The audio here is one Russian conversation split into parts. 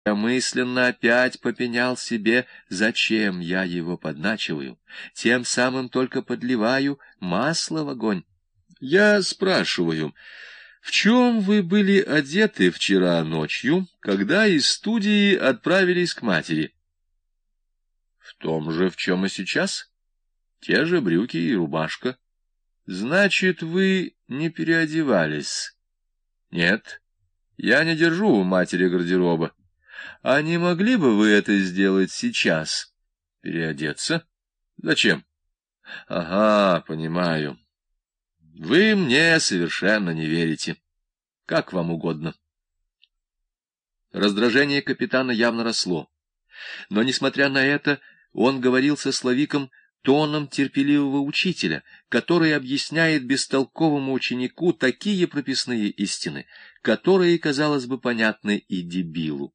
Я мысленно опять попенял себе, зачем я его подначиваю, тем самым только подливаю масло в огонь. Я спрашиваю, в чем вы были одеты вчера ночью, когда из студии отправились к матери? В том же, в чем и сейчас. Те же брюки и рубашка. Значит, вы не переодевались? Нет, я не держу у матери гардероба. А не могли бы вы это сделать сейчас? Переодеться? Зачем? Ага, понимаю. Вы мне совершенно не верите. Как вам угодно. Раздражение капитана явно росло. Но, несмотря на это, он говорил со Славиком тоном терпеливого учителя, который объясняет бестолковому ученику такие прописные истины, которые, казалось бы, понятны и дебилу.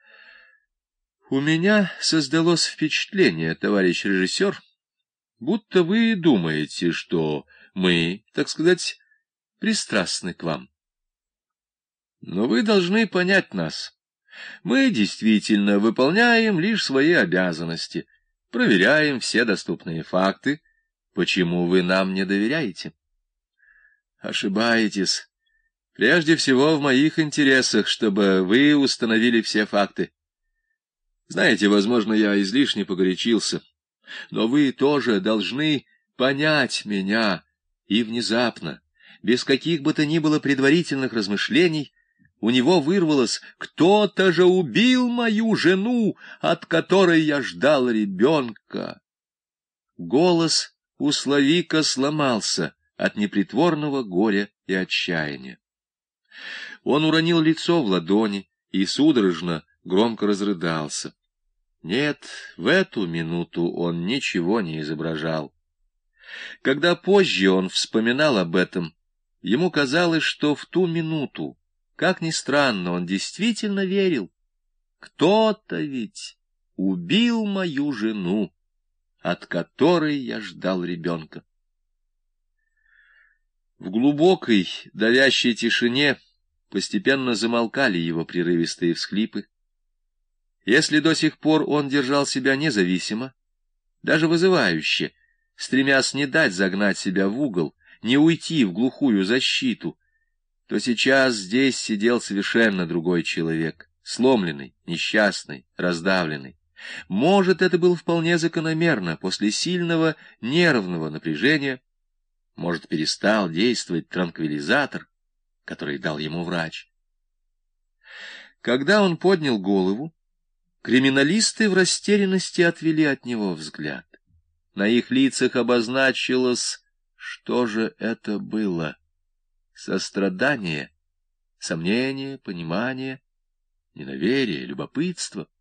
У меня создалось впечатление, товарищ режиссер, будто вы думаете, что мы, так сказать, пристрастны к вам. Но вы должны понять нас. Мы действительно выполняем лишь свои обязанности, проверяем все доступные факты. Почему вы нам не доверяете? Ошибаетесь. Прежде всего в моих интересах, чтобы вы установили все факты. Знаете, возможно, я излишне погорячился, но вы тоже должны понять меня, и внезапно, без каких бы то ни было предварительных размышлений, у него вырвалось: «Кто-то же убил мою жену, от которой я ждал ребенка». Голос у Славика сломался от непритворного горя и отчаяния. Он уронил лицо в ладони и судорожно громко разрыдался. Нет, в эту минуту он ничего не изображал. Когда позже он вспоминал об этом, ему казалось, что в ту минуту, как ни странно, он действительно верил. Кто-то ведь убил мою жену, от которой я ждал ребенка. В глубокой, давящей тишине постепенно замолкали его прерывистые всхлипы. Если до сих пор он держал себя независимо, даже вызывающе, стремясь не дать загнать себя в угол, не уйти в глухую защиту, то сейчас здесь сидел совершенно другой человек, сломленный, несчастный, раздавленный. Может, это было вполне закономерно после сильного нервного напряжения, может, перестал действовать транквилизатор, который дал ему врач. Когда он поднял голову, криминалисты в растерянности отвели от него взгляд. На их лицах обозначилось, что же это было: сострадание, сомнение, понимание, недоверие, любопытство.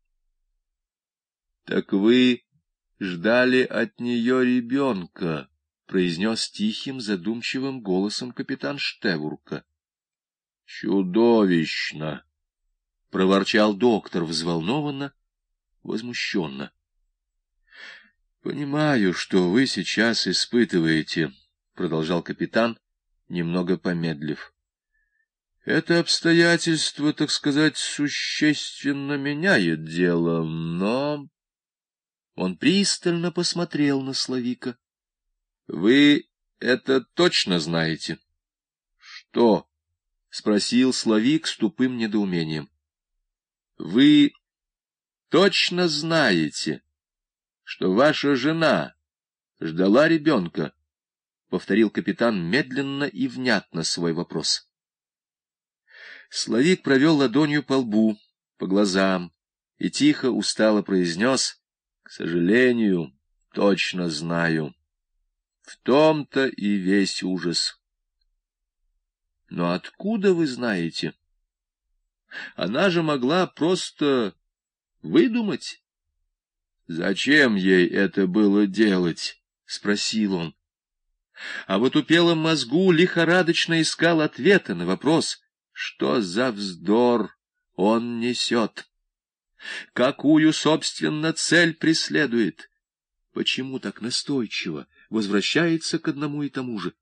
— Так вы ждали от нее ребенка, — произнес тихим, задумчивым голосом капитан Штевурка. — Чудовищно! — проворчал доктор взволнованно, возмущенно. — Понимаю, что вы сейчас испытываете, — продолжал капитан, немного помедлив. — Это обстоятельство, так сказать, существенно меняет дело, но... Он пристально посмотрел на Славика. — Вы это точно знаете? — Что? — спросил Славик с тупым недоумением. — Вы точно знаете, что ваша жена ждала ребенка? — повторил капитан медленно и внятно свой вопрос. Славик провел ладонью по лбу, по глазам и тихо, устало произнес: — К сожалению, точно знаю. В том-то и весь ужас. — Но откуда вы знаете? Она же могла просто выдумать. — Зачем ей это было делать? — спросил он. А в отупелом мозгу лихорадочно искал ответа на вопрос: что за вздор он несет? Какую, собственно, цель преследует? Почему так настойчиво возвращается к одному и тому же?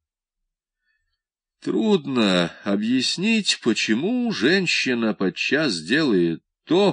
Трудно объяснить, почему женщина подчас делает то,